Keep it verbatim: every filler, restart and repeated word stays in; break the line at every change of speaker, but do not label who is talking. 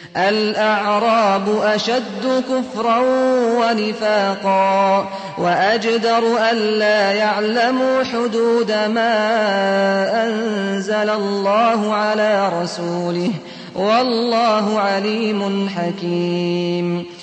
الأعراب أشد كفرا ونفاقا وأجدر ألا يعلموا حدود ما أنزل الله على رسوله والله عليم حكيم